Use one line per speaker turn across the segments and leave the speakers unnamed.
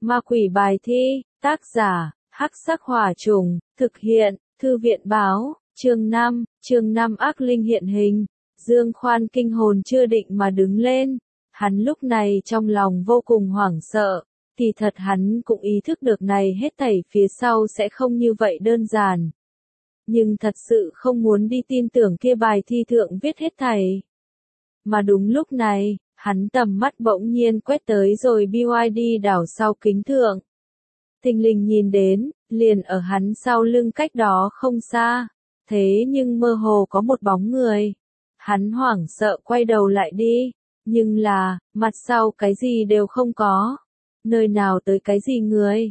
Ma quỷ bài thi, tác giả, Hắc Sắc Hỏa Trùng, thực hiện, Thư viện báo, chương 5 ác linh hiện hình. Dương Khoan kinh hồn chưa định mà đứng lên, hắn lúc này trong lòng vô cùng hoảng sợ, kỳ thật hắn cũng ý thức được này hết thảy phía sau sẽ không như vậy đơn giản. Nhưng thật sự không muốn đi tin tưởng kia bài thi thượng viết hết thảy. Mà đúng lúc này, hắn tầm mắt bỗng nhiên quét tới rồi BYD đảo sau kính thượng. Thình lình nhìn đến, liền ở hắn sau lưng cách đó không xa, thế nhưng mơ hồ có một bóng người. Hắn hoảng sợ quay đầu lại đi, nhưng là, mặt sau cái gì đều không có. Nơi nào tới cái gì người?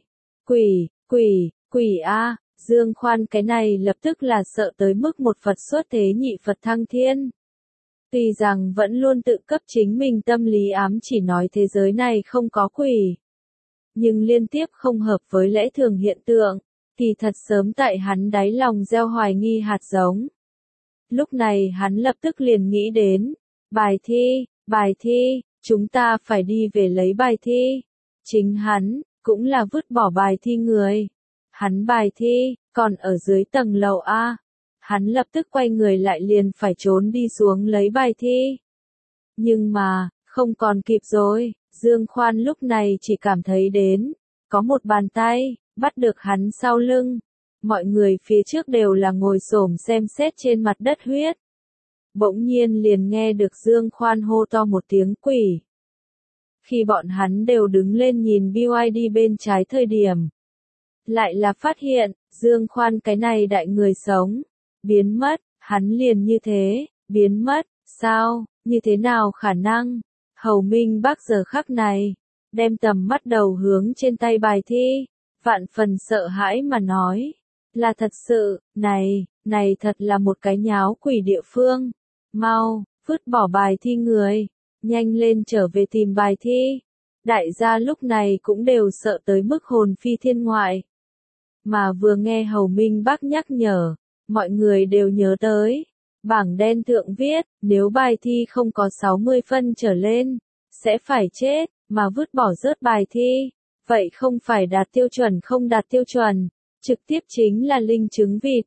Quỷ a! Dương Khoan cái này lập tức là sợ tới mức một Phật xuất thế nhị Phật thăng thiên. Tuy rằng vẫn luôn tự cấp chính mình tâm lý ám chỉ nói thế giới này không có quỷ. Nhưng liên tiếp không hợp với lẽ thường hiện tượng, thì thật sớm tại hắn đáy lòng gieo hoài nghi hạt giống. Lúc này hắn lập tức liền nghĩ đến, bài thi, chúng ta phải đi về lấy bài thi. Chính hắn, cũng là vứt bỏ bài thi người. Hắn bài thi, còn ở dưới tầng lầu A. Hắn lập tức quay người lại liền phải trốn đi xuống lấy bài thi. Nhưng mà, không còn kịp rồi, Dương Khoan lúc này chỉ cảm thấy đến, có một bàn tay, bắt được hắn sau lưng. Mọi người phía trước đều là ngồi xổm xem xét trên mặt đất huyết. Bỗng nhiên liền nghe được Dương Khoan hô to một tiếng quỷ. Khi bọn hắn đều đứng lên nhìn BYD bên trái thời điểm, lại là phát hiện, Dương Khoan cái này đại người sống, biến mất, hắn liền như thế, biến mất, sao, như thế nào khả năng? Hầu Minh Bác giờ khắc này, đem tầm mắt đầu hướng trên tay bài thi, vạn phần sợ hãi mà nói, là thật sự, này thật là một cái nháo quỷ địa phương, mau, vứt bỏ bài thi người, nhanh lên trở về tìm bài thi. Đại gia lúc này cũng đều sợ tới mức hồn phi thiên ngoại. Mà vừa nghe Hầu Minh Bác nhắc nhở, mọi người đều nhớ tới. Bảng đen thượng viết, nếu bài thi không có 60 phân trở lên, sẽ phải chết, mà vứt bỏ rớt bài thi. Vậy không phải đạt tiêu chuẩn không đạt tiêu chuẩn, trực tiếp chính là linh chứng vịt.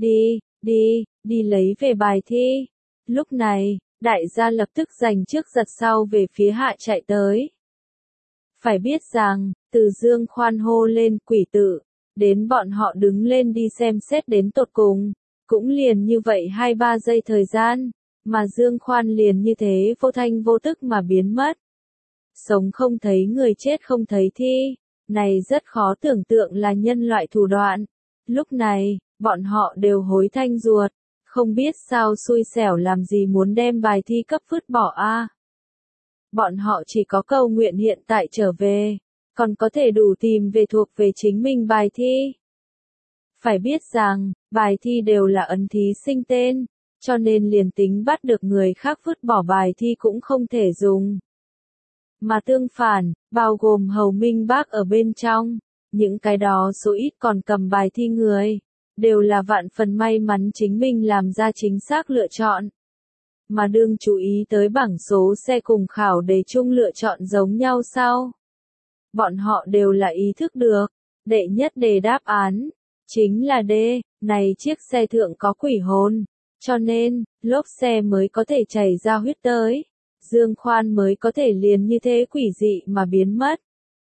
Đi lấy về bài thi. Lúc này, đại gia lập tức giành trước giật sau về phía hạ chạy tới. Phải biết rằng, từ Dương Khoan hô lên quỷ tự, đến bọn họ đứng lên đi xem xét đến tột cùng, cũng liền như vậy 2-3 giây thời gian, mà Dương Khoan liền như thế vô thanh vô tức mà biến mất. Sống không thấy người chết không thấy thi, này rất khó tưởng tượng là nhân loại thủ đoạn. Lúc này, bọn họ đều hối thanh ruột, không biết sao xui xẻo làm gì muốn đem bài thi cấp vứt bỏ a. Bọn họ chỉ có cầu nguyện hiện tại trở về, còn có thể đủ tìm về thuộc về chính mình bài thi. Phải biết rằng, bài thi đều là ấn thí sinh tên, cho nên liền tính bắt được người khác vứt bỏ bài thi cũng không thể dùng. Mà tương phản, bao gồm Hầu Minh Bác ở bên trong, những cái đó số ít còn cầm bài thi người, đều là vạn phần may mắn chính mình làm ra chính xác lựa chọn. Mà đương chú ý tới bảng số xe cùng khảo đề chung lựa chọn giống nhau sau. Bọn họ đều là ý thức được, đệ nhất đề đáp án, chính là D, này chiếc xe thượng có quỷ hồn, cho nên, lốp xe mới có thể chảy ra huyết tới, Dương Khoan mới có thể liền như thế quỷ dị mà biến mất.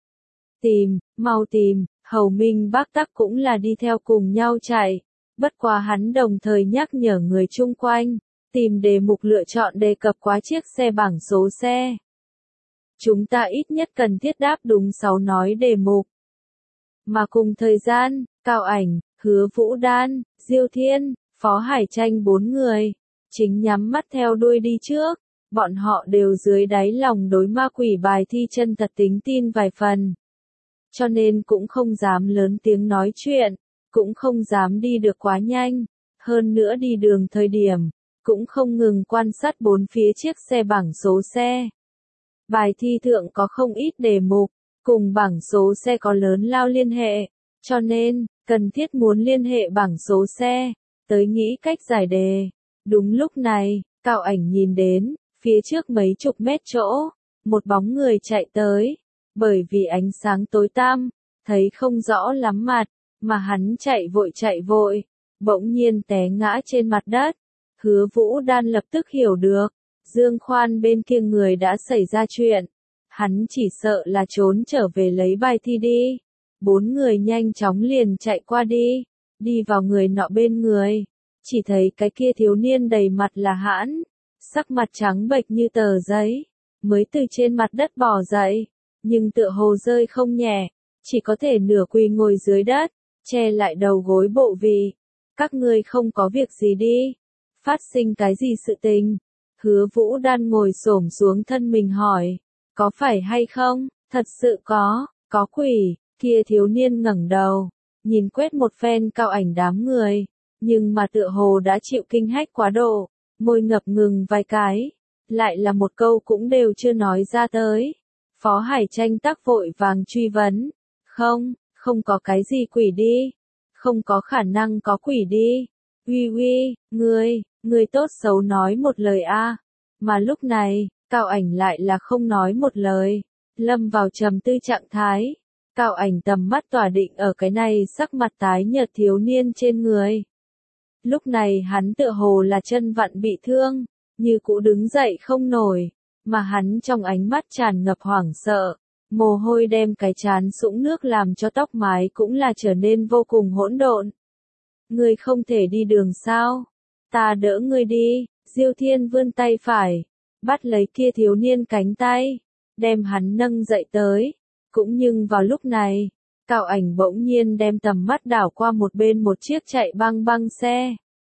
Mau tìm, Hầu Minh Bác tắc cũng là đi theo cùng nhau chạy, bất quá hắn đồng thời nhắc nhở người chung quanh, tìm đề mục lựa chọn đề cập quá chiếc xe bảng số xe. Chúng ta ít nhất cần thiết đáp đúng 6 nói đề mục. Mà cùng thời gian, Cao Ảnh, Hứa Vũ Đan, Diêu Thiên, Phó Hải Tranh 4 người, chính nhắm mắt theo đuôi đi trước, bọn họ đều dưới đáy lòng đối ma quỷ bài thi chân thật tính tin vài phần. Cho nên cũng không dám lớn tiếng nói chuyện, cũng không dám đi được quá nhanh, hơn nữa đi đường thời điểm, cũng không ngừng quan sát bốn phía chiếc xe bảng số xe. Bài thi thượng có không ít đề mục, cùng bảng số xe có lớn lao liên hệ, cho nên, cần thiết muốn liên hệ bảng số xe, tới nghĩ cách giải đề. Đúng lúc này, Cao Ảnh nhìn đến, phía trước mấy chục mét chỗ, một bóng người chạy tới, Bởi vì ánh sáng tối tăm, thấy không rõ lắm mặt, mà hắn chạy vội, bỗng nhiên té ngã trên mặt đất. Hứa Vũ Đan lập tức hiểu được, Dương Khoan bên kia người đã xảy ra chuyện. Hắn chỉ sợ là trốn trở về lấy bài thi đi. 4 người nhanh chóng liền chạy qua đi vào người nọ bên người. Chỉ thấy cái kia thiếu niên đầy mặt là hãn, sắc mặt trắng bệch như tờ giấy, mới từ trên mặt đất bò dậy, nhưng tựa hồ rơi không nhẹ, chỉ có thể nửa quỳ ngồi dưới đất, che lại đầu gối bộ vị. Các ngươi không có việc gì đi, phát sinh cái gì sự tình? Hứa Vũ Đan ngồi xổm xuống thân mình hỏi, có phải hay không? Thật sự có quỷ. Kia thiếu niên ngẩng đầu, nhìn quét một phen Cao Ảnh đám người, nhưng mà tựa hồ đã chịu kinh hách quá độ, môi ngập ngừng vài cái, lại là một câu cũng đều chưa nói ra tới. Phó Hải Tranh tắc vội vàng truy vấn, không có cái gì quỷ đi, không có khả năng có quỷ đi. Uy, ngươi tốt xấu nói một lời a. Mà lúc này, Cao Ảnh lại là không nói một lời, lâm vào trầm tư trạng thái. Cao Ảnh tầm mắt tỏa định ở cái này sắc mặt tái nhợt thiếu niên trên người. Lúc này hắn tựa hồ là chân vặn bị thương, như cũ đứng dậy không nổi, mà hắn trong ánh mắt tràn ngập hoảng sợ, mồ hôi đem cái trán sũng nước làm cho tóc mái cũng là trở nên vô cùng hỗn độn. Ngươi không thể đi đường sao? Ta đỡ ngươi đi. Diêu Thiên vươn tay phải, bắt lấy kia thiếu niên cánh tay, đem hắn nâng dậy tới. Cũng nhưng vào lúc này, Cao Ảnh bỗng nhiên đem tầm mắt đảo qua một bên một chiếc chạy băng xe.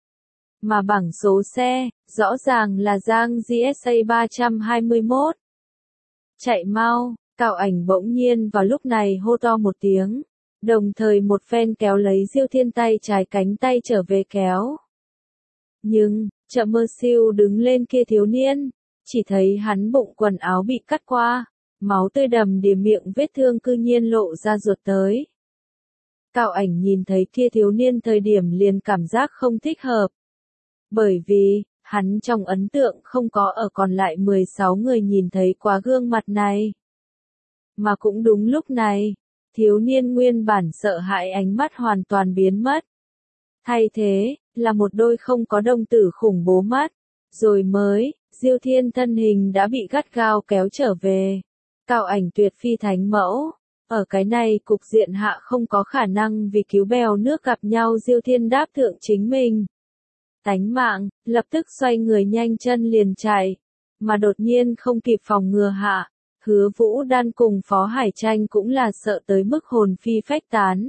Mà bảng số xe, rõ ràng là Giang GSA 321. Chạy mau, Cao Ảnh bỗng nhiên vào lúc này hô to một tiếng, đồng thời một phen kéo lấy Diêu Thiên tay trái cánh tay trở về kéo. Nhưng, chợ mơ siêu đứng lên kia thiếu niên, chỉ thấy hắn bụng quần áo bị cắt qua, máu tươi đầm đìa miệng vết thương cư nhiên lộ ra ruột tới. Cao Ảnh nhìn thấy kia thiếu niên thời điểm liền cảm giác không thích hợp. Bởi vì, hắn trong ấn tượng không có ở còn lại 16 người nhìn thấy quá gương mặt này. Mà cũng đúng lúc này, thiếu niên nguyên bản sợ hãi ánh mắt hoàn toàn biến mất. Thay thế, là một đôi không có đồng tử khủng bố mắt. Rồi mới, Diêu Thiên thân hình đã bị gắt gao kéo trở về. Cao Ảnh tuyệt phi thánh mẫu. Ở cái này cục diện hạ không có khả năng vì cứu bèo nước gặp nhau Diêu Thiên đáp thượng chính mình. Tánh mạng, lập tức xoay người nhanh chân liền chạy. Mà đột nhiên không kịp phòng ngừa hạ. Hứa Vũ Đan cùng Phó Hải Tranh cũng là sợ tới mức hồn phi phách tán.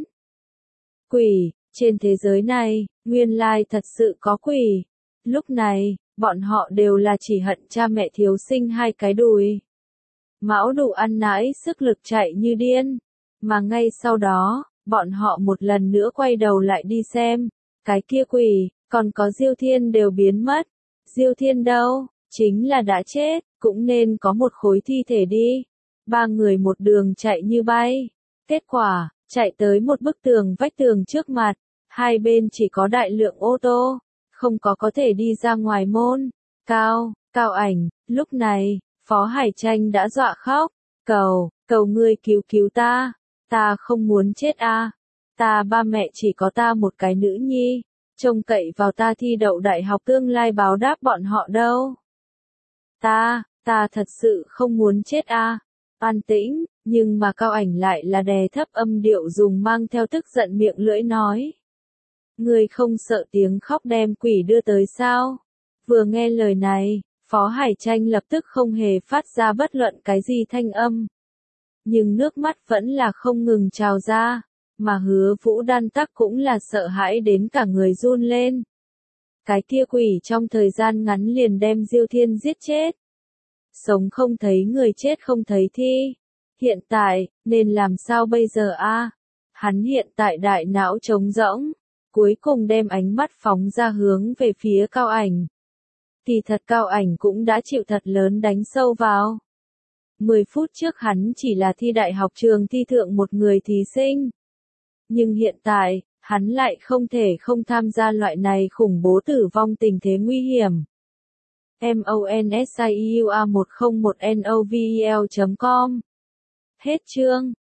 Quỷ, trên thế giới này, nguyên lai thật sự có quỷ. Lúc này, bọn họ đều là chỉ hận cha mẹ thiếu sinh hai cái đùi. Mão đủ ăn nãi sức lực chạy như điên. Mà ngay sau đó, bọn họ một lần nữa quay đầu lại đi xem. Cái kia quỷ, còn có Diêu Thiên đều biến mất. Diêu Thiên đâu? Chính là đã chết, cũng nên có một khối thi thể đi. 3 người một đường chạy như bay. Kết quả, chạy tới một bức tường vách tường trước mặt. Hai bên chỉ có đại lượng ô tô, không có thể đi ra ngoài môn. Cao Ảnh, lúc này, Phó Hải Tranh đã dọa khóc. Cầu ngươi cứu ta không muốn chết a. Ta ba mẹ chỉ có ta một cái nữ nhi, trông cậy vào ta thi đậu đại học tương lai báo đáp bọn họ đâu. Ta thật sự không muốn chết a. An tĩnh, nhưng mà Cao Ảnh lại là đè thấp âm điệu dùng mang theo tức giận miệng lưỡi nói. Ngươi không sợ tiếng khóc đem quỷ đưa tới sao? Vừa nghe lời này, Phó Hải Tranh lập tức không hề phát ra bất luận cái gì thanh âm. Nhưng nước mắt vẫn là không ngừng trào ra, mà Hứa Vũ Đan tắc cũng là sợ hãi đến cả người run lên. Cái kia quỷ trong thời gian ngắn liền đem Diêu Thiên giết chết. Sống không thấy người chết không thấy thi. Hiện tại, nên làm sao bây giờ a? Hắn hiện tại đại não trống rỗng, cuối cùng đem ánh mắt phóng ra hướng về phía Cao Ảnh. Kỳ thật Cao Ảnh cũng đã chịu thật lớn đánh sâu vào. 10 phút trước hắn chỉ là thi đại học trường thi thượng một người thí sinh. Nhưng hiện tại, hắn lại không thể không tham gia loại này khủng bố tử vong tình thế nguy hiểm. MONSIEUA101NOVEL.com Hết chương.